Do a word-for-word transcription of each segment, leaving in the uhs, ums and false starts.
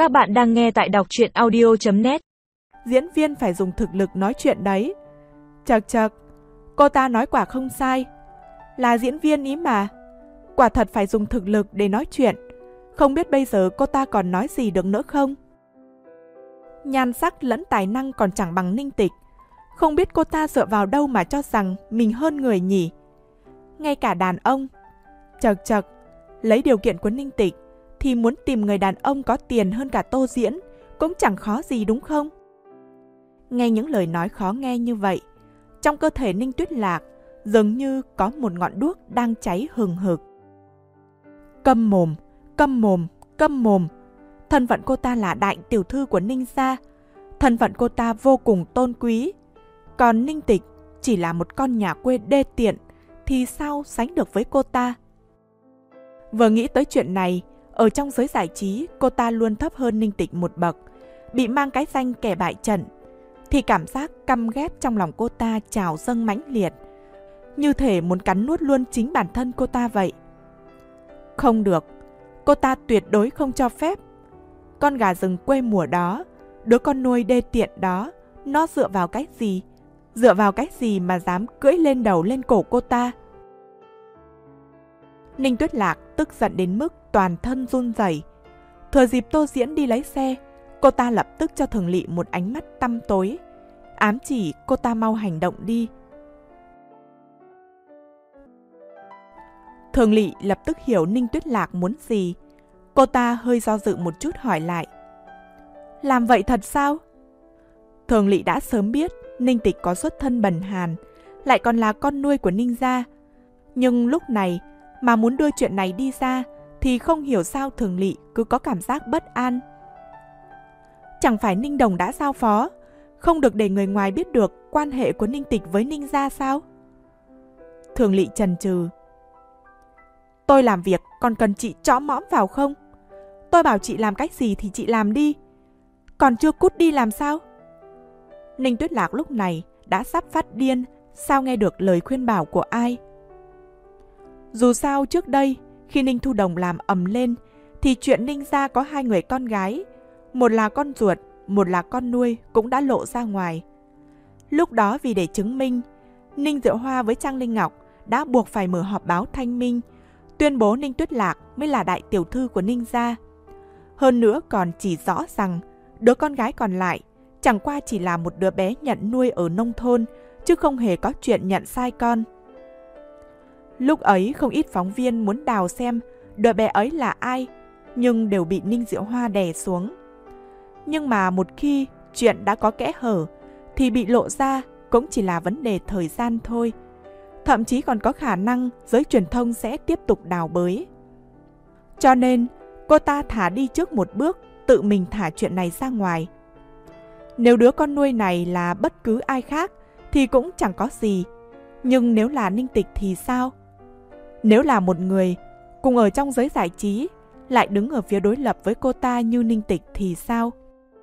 Các bạn đang nghe tại đọc truyện audio chấm net. Diễn viên phải dùng thực lực nói chuyện đấy. Chật chật, cô ta nói quả không sai. Là diễn viên ý mà. Quả thật phải dùng thực lực để nói chuyện. Không biết bây giờ cô ta còn nói gì được nữa không? Nhan sắc lẫn tài năng còn chẳng bằng Ninh Tịch. Không biết cô ta dựa vào đâu mà cho rằng mình hơn người nhỉ? Ngay cả đàn ông. Chật chật, lấy điều kiện của Ninh Tịch thì muốn tìm người đàn ông có tiền hơn cả Tô Diễn cũng chẳng khó gì đúng không? Nghe những lời nói khó nghe như vậy, trong cơ thể Ninh Tuyết Lạc dường như có một ngọn đuốc đang cháy hừng hực. Câm mồm, câm mồm, câm mồm. Thân phận cô ta là đại tiểu thư của Ninh gia. Thân phận cô ta vô cùng tôn quý. Còn Ninh Tịch chỉ là một con nhà quê đê tiện thì sao sánh được với cô ta? Vừa nghĩ tới chuyện này, ở trong giới giải trí cô ta luôn thấp hơn Ninh Tịch một bậc, bị mang cái danh kẻ bại trận, thì cảm giác căm ghét trong lòng cô ta trào dâng mãnh liệt, như thể muốn cắn nuốt luôn chính bản thân cô ta vậy. Không được, cô ta tuyệt đối không cho phép. Con gà rừng quê mùa đó, đứa con nuôi đê tiện đó, nó dựa vào cái gì? Dựa vào cái gì mà dám cưỡi lên đầu lên cổ cô ta? Ninh Tuyết Lạc tức giận đến mức toàn thân run rẩy. Thừa dịp Tô Diễn đi lấy xe, cô ta lập tức cho Thường Lị một ánh mắt tăm tối, ám chỉ cô ta mau hành động đi. Thường Lị lập tức hiểu Ninh Tuyết Lạc muốn gì. Cô ta hơi do dự một chút hỏi lại. Làm vậy thật sao? Thường Lị đã sớm biết Ninh Tịch có xuất thân bần hàn, lại còn là con nuôi của Ninh gia. Nhưng lúc này mà muốn đưa chuyện này đi ra thì không hiểu sao Thường Lị cứ có cảm giác bất an. Chẳng phải Ninh Đồng đã giao phó không được để người ngoài biết được quan hệ của Ninh Tịch với Ninh gia sao? Thường Lị chần chừ. Tôi làm việc còn cần chị chõ mõm vào không? Tôi bảo chị làm cái gì thì chị làm đi. Còn chưa cút đi làm sao? Ninh Tuyết Lạc lúc này đã sắp phát điên, sao nghe được lời khuyên bảo của ai? Dù sao trước đây, khi Ninh Thu Đồng làm ầm lên, thì chuyện Ninh gia có hai người con gái, một là con ruột, một là con nuôi cũng đã lộ ra ngoài. Lúc đó vì để chứng minh, Ninh Diệu Hoa với Trang Linh Ngọc đã buộc phải mở họp báo thanh minh, tuyên bố Ninh Tuyết Lạc mới là đại tiểu thư của Ninh gia. Hơn nữa còn chỉ rõ rằng đứa con gái còn lại chẳng qua chỉ là một đứa bé nhận nuôi ở nông thôn, chứ không hề có chuyện nhận sai con. Lúc ấy không ít phóng viên muốn đào xem đứa bé ấy là ai, nhưng đều bị Ninh Diệu Hoa đè xuống. Nhưng mà một khi chuyện đã có kẽ hở thì bị lộ ra cũng chỉ là vấn đề thời gian thôi. Thậm chí còn có khả năng giới truyền thông sẽ tiếp tục đào bới. Cho nên cô ta thả đi trước một bước, tự mình thả chuyện này ra ngoài. Nếu đứa con nuôi này là bất cứ ai khác thì cũng chẳng có gì. Nhưng nếu là Ninh Tịch thì sao? Nếu là một người cùng ở trong giới giải trí lại đứng ở phía đối lập với cô ta như Ninh Tịch thì sao?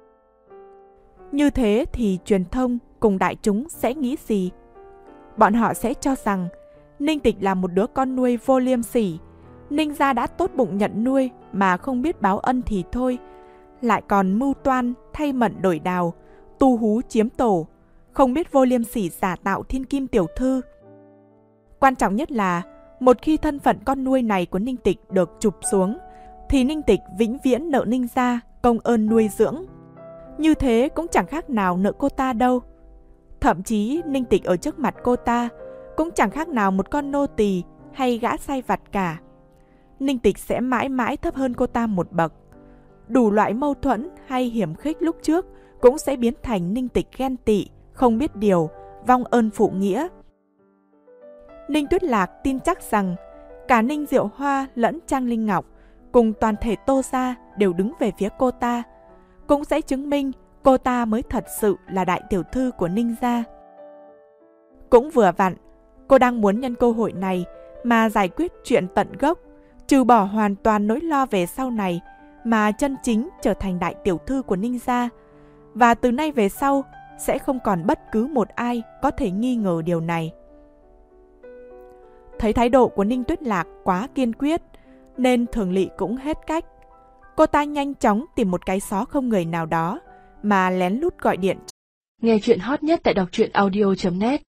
Như thế thì truyền thông cùng đại chúng sẽ nghĩ gì? Bọn họ sẽ cho rằng Ninh Tịch là một đứa con nuôi vô liêm sỉ. Ninh gia đã tốt bụng nhận nuôi mà không biết báo ân thì thôi, lại còn mưu toan thay mận đổi đào, tu hú chiếm tổ, không biết vô liêm sỉ giả tạo thiên kim tiểu thư. Quan trọng nhất là một khi thân phận con nuôi này của Ninh Tịch được chụp xuống thì Ninh Tịch vĩnh viễn nợ Ninh gia công ơn nuôi dưỡng. Như thế cũng chẳng khác nào nợ cô ta đâu. Thậm chí Ninh Tịch ở trước mặt cô ta cũng chẳng khác nào một con nô tỳ hay gã sai vặt cả. Ninh Tịch sẽ mãi mãi thấp hơn cô ta một bậc. Đủ loại mâu thuẫn hay hiểm khích lúc trước cũng sẽ biến thành Ninh Tịch ghen tị, không biết điều, vong ơn phụ nghĩa. Ninh Tuyết Lạc tin chắc rằng cả Ninh Diệu Hoa lẫn Trang Linh Ngọc cùng toàn thể Tô gia đều đứng về phía cô ta, cũng sẽ chứng minh cô ta mới thật sự là đại tiểu thư của Ninh gia. Cũng vừa vặn, cô đang muốn nhân cơ hội này mà giải quyết chuyện tận gốc, trừ bỏ hoàn toàn nỗi lo về sau này mà chân chính trở thành đại tiểu thư của Ninh gia. Và từ nay về sau sẽ không còn bất cứ một ai có thể nghi ngờ điều này. Thấy thái độ của Ninh Tuyết Lạc quá kiên quyết nên Thường Lị cũng hết cách. Cô ta nhanh chóng tìm một cái xó không người nào đó mà lén lút gọi điện. Nghe chuyện hot nhất tại đọc truyện audio chấm net